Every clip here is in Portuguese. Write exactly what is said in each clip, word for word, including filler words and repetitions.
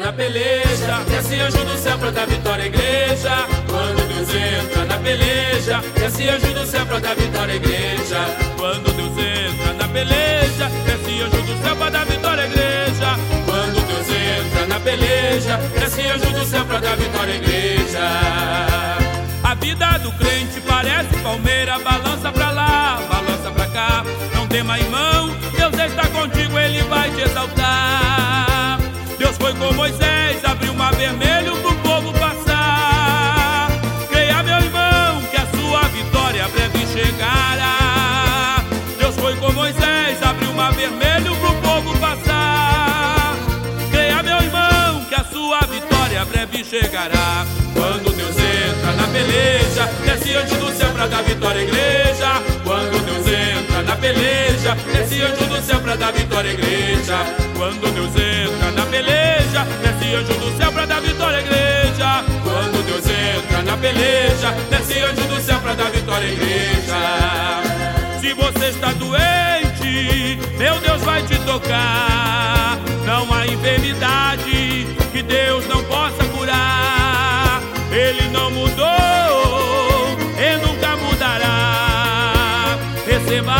na peleja, desce anjo do céu pra dar vitória à igreja. Quando Deus entra na peleja, desce anjo do céu pra dar vitória à igreja. Quando Deus entra na peleja, desce anjo do céu pra dar vitória à igreja. Quando Deus entra na peleja, desce anjo do céu pra dar vitória à igreja. A vida do crente parece palmeira, balança pra lá, balança pra cá. Não tema, irmão, Deus está contigo, Ele vai te exaltar. Deus foi com Moisés, abriu o mar vermelho pro povo passar. Creia, meu irmão, que a sua vitória breve chegará. Deus foi com Moisés, abriu o mar vermelho pro povo passar. Creia, meu irmão, que a sua vitória breve chegará. Quando Deus entra na peleja, desce anjo do céu pra dar vitória à igreja. Quando Deus entra na peleja, desce anjo do céu pra dar vitória à igreja. Quando Deus entra na peleja, desce anjo do céu pra dar vitória à igreja. Quando Deus entra na peleja, desce anjo do céu pra dar vitória à igreja. Se você está doente, meu Deus vai te tocar. Não há enfermidade que Deus não possa curar. Ele não mudou e nunca mudará. Receba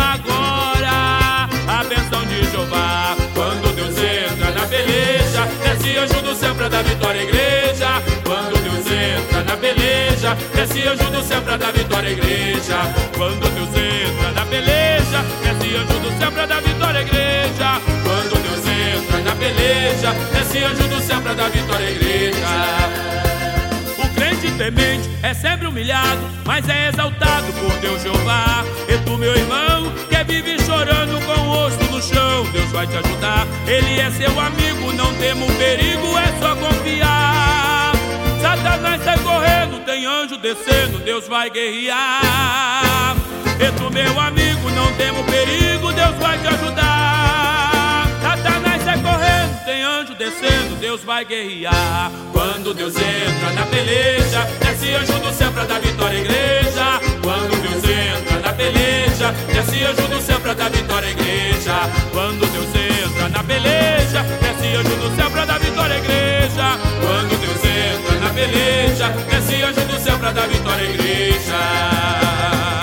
agora a bênção de Jeová. Quando Deus entra na peleja, desce anjo do céu pra dar vitória à igreja. Quando Deus entra na peleja, desce anjo do céu pra dar vitória à igreja. Quando Deus entra na peleja, desce anjo do céu pra dar vitória à igreja. Quando Deus entra na peleja, desce anjo do céu pra dar vitória à igreja. Crente temente é sempre humilhado, mas é exaltado por Deus Jeová. E tu, meu irmão, que vive chorando com o rosto no chão, Deus vai te ajudar. Ele é seu amigo, não tema o perigo, é só confiar. Satanás sai correndo, tem anjo descendo, Deus vai guerrear. E tu, meu amigo, não tema o perigo, Deus vai te ajudar. Satanás sai correndo, tem anjo descendo, Deus vai guerrear. Quando Deus entra na peleja, desce anjo do céu pra dar vitória à igreja. Quando Deus entra na peleja, desce anjo do céu pra dar vitória à igreja. Quando Deus entra na peleja, desce anjo do céu pra dar vitória à igreja. Quando Deus entra na peleja, desce anjo do céu pra dar vitória à igreja.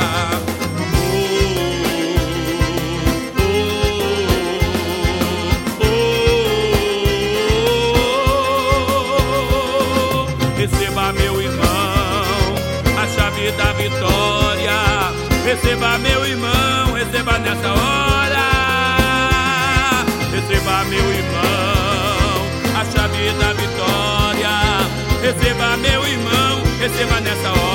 Receba, meu irmão, a chave da vitória. Receba, meu irmão, receba nessa hora. Receba, meu irmão, a chave da vitória. Receba, meu irmão, receba nessa hora.